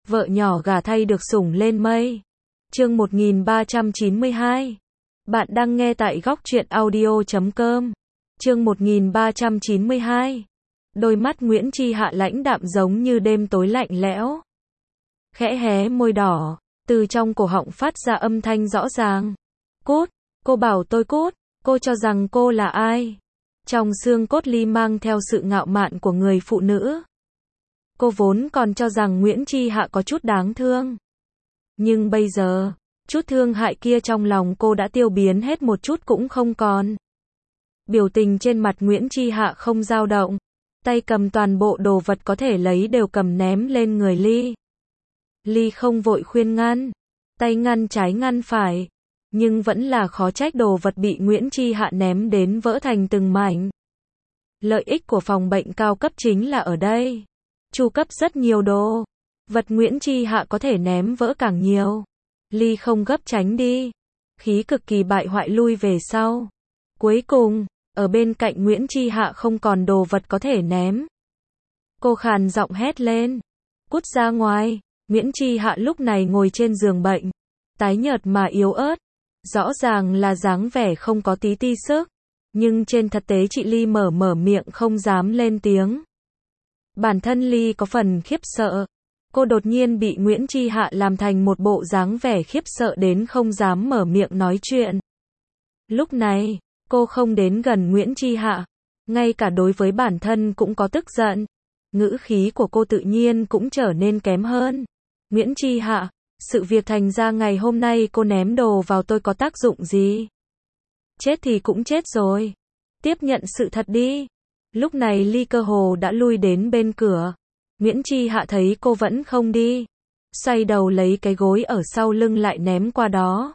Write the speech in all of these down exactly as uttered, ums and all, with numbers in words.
Vợ nhỏ gả thay được sủng lên mây. Chương một nghìn ba trăm chín mươi hai. Bạn đang nghe tại góc truyện audio chấm com. Chương một nghìn ba trăm chín mươi hai. Đôi mắt Nguyễn Chi Hạ lãnh đạm giống như đêm tối lạnh lẽo. Khẽ hé môi đỏ, từ trong cổ họng phát ra âm thanh rõ ràng. Cút, cô bảo tôi cút, cô cho rằng cô là ai? Trong xương cốt Ly mang theo sự ngạo mạn của người phụ nữ. Cô vốn còn cho rằng Nguyễn Chi Hạ có chút đáng thương. Nhưng bây giờ, chút thương hại kia trong lòng cô đã tiêu biến hết một chút cũng không còn. Biểu tình trên mặt Nguyễn Chi Hạ không dao động. Tay cầm toàn bộ đồ vật có thể lấy đều cầm ném lên người Ly. Ly không vội khuyên ngăn. Tay ngăn trái ngăn phải. Nhưng vẫn là khó trách đồ vật bị Nguyễn Chi Hạ ném đến vỡ thành từng mảnh. Lợi ích của phòng bệnh cao cấp chính là ở đây. Chu cấp rất nhiều đồ. Vật Nguyễn Chi Hạ có thể ném vỡ càng nhiều. Ly không gấp tránh đi. Khí cực kỳ bại hoại lui về sau. Cuối cùng, ở bên cạnh Nguyễn Chi Hạ không còn đồ vật có thể ném. Cô khàn giọng hét lên. Cút ra ngoài. Nguyễn Chi Hạ lúc này ngồi trên giường bệnh. Tái nhợt mà yếu ớt. Rõ ràng là dáng vẻ không có tí ti sức. Nhưng trên thực tế chị Ly mở mở miệng không dám lên tiếng. Bản thân Ly có phần khiếp sợ. Cô đột nhiên bị Nguyễn Chi Hạ làm thành một bộ dáng vẻ khiếp sợ đến không dám mở miệng nói chuyện. Lúc này, cô không đến gần Nguyễn Chi Hạ. Ngay cả đối với bản thân cũng có tức giận. Ngữ khí của cô tự nhiên cũng trở nên kém hơn. Nguyễn Chi Hạ, sự việc thành ra ngày hôm nay cô ném đồ vào tôi có tác dụng gì? Chết thì cũng chết rồi. Tiếp nhận sự thật đi. Lúc này Ly cơ hồ đã lui đến bên cửa. Nguyễn Chi Hạ thấy cô vẫn không đi. Xoay đầu lấy cái gối ở sau lưng lại ném qua đó.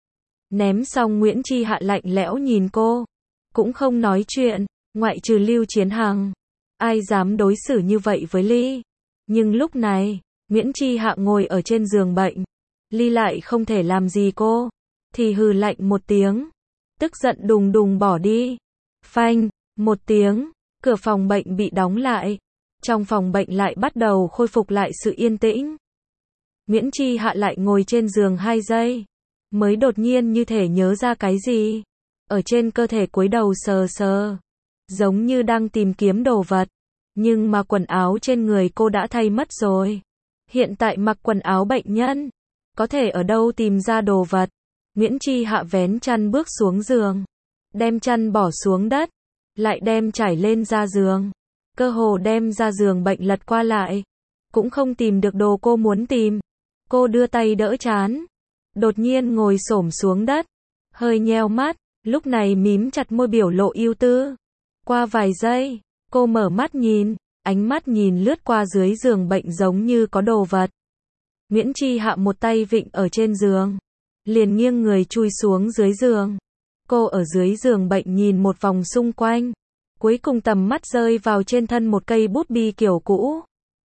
Ném xong Nguyễn Chi Hạ lạnh lẽo nhìn cô. Cũng không nói chuyện, ngoại trừ Lưu Chiến Hằng. Ai dám đối xử như vậy với Ly? Nhưng lúc này, Nguyễn Chi Hạ ngồi ở trên giường bệnh. Ly lại không thể làm gì cô. Thì hừ lạnh một tiếng. Tức giận đùng đùng bỏ đi. Phanh, một tiếng. Cửa phòng bệnh bị đóng lại. Trong phòng bệnh lại bắt đầu khôi phục lại sự yên tĩnh. Nguyễn Chi Hạ lại ngồi trên giường hai giây. Mới đột nhiên như thể nhớ ra cái gì. Ở trên cơ thể cúi đầu sờ sờ. Giống như đang tìm kiếm đồ vật. Nhưng mà quần áo trên người cô đã thay mất rồi. Hiện tại mặc quần áo bệnh nhân. Có thể ở đâu tìm ra đồ vật. Nguyễn Chi Hạ vén chăn bước xuống giường. Đem chăn bỏ xuống đất. Lại đem trải lên ra giường. Cơ hồ đem ra giường bệnh lật qua lại. Cũng không tìm được đồ cô muốn tìm. Cô đưa tay đỡ trán. Đột nhiên ngồi xổm xuống đất. Hơi nheo mắt. Lúc này mím chặt môi biểu lộ ưu tư. Qua vài giây, cô mở mắt nhìn. Ánh mắt nhìn lướt qua dưới giường bệnh giống như có đồ vật. Nguyễn Chi Hạ một tay vịn ở trên giường. Liền nghiêng người chui xuống dưới giường. Cô ở dưới giường bệnh nhìn một vòng xung quanh. Cuối cùng tầm mắt rơi vào trên thân một cây bút bi kiểu cũ.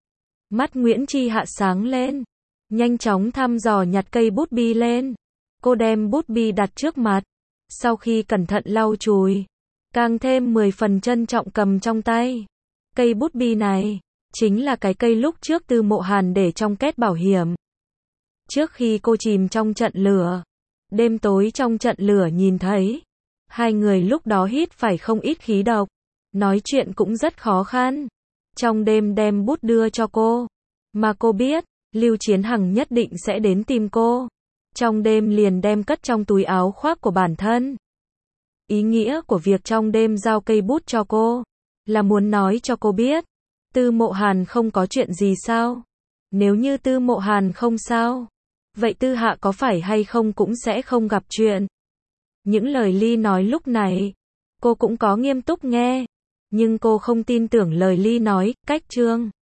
Mắt Nguyễn Chi Hạ sáng lên. Nhanh chóng thăm dò nhặt cây bút bi lên. Cô đem bút bi đặt trước mặt. Sau khi cẩn thận lau chùi. Càng thêm mười phần trân trọng cầm trong tay. Cây bút bi này. Chính là cái cây lúc trước Tư Mộ Hàn để trong két bảo hiểm. Trước khi cô chìm trong trận lửa. Đêm tối trong trận lửa nhìn thấy. Hai người lúc đó hít phải không ít khí độc. Nói chuyện cũng rất khó khăn. Trong đêm đem bút đưa cho cô. Mà cô biết, Lưu Chiến Hằng nhất định sẽ đến tìm cô. Trong đêm liền đem cất trong túi áo khoác của bản thân. Ý nghĩa của việc trong đêm giao cây bút cho cô. Là muốn nói cho cô biết. Tư Mộ Hàn không có chuyện gì sao? Nếu như Tư Mộ Hàn không sao. Vậy Tư Hạ có phải hay không cũng sẽ không gặp chuyện. Những lời Ly nói lúc này. Cô cũng có nghiêm túc nghe. Nhưng cô không tin tưởng lời Ly nói, cách chương.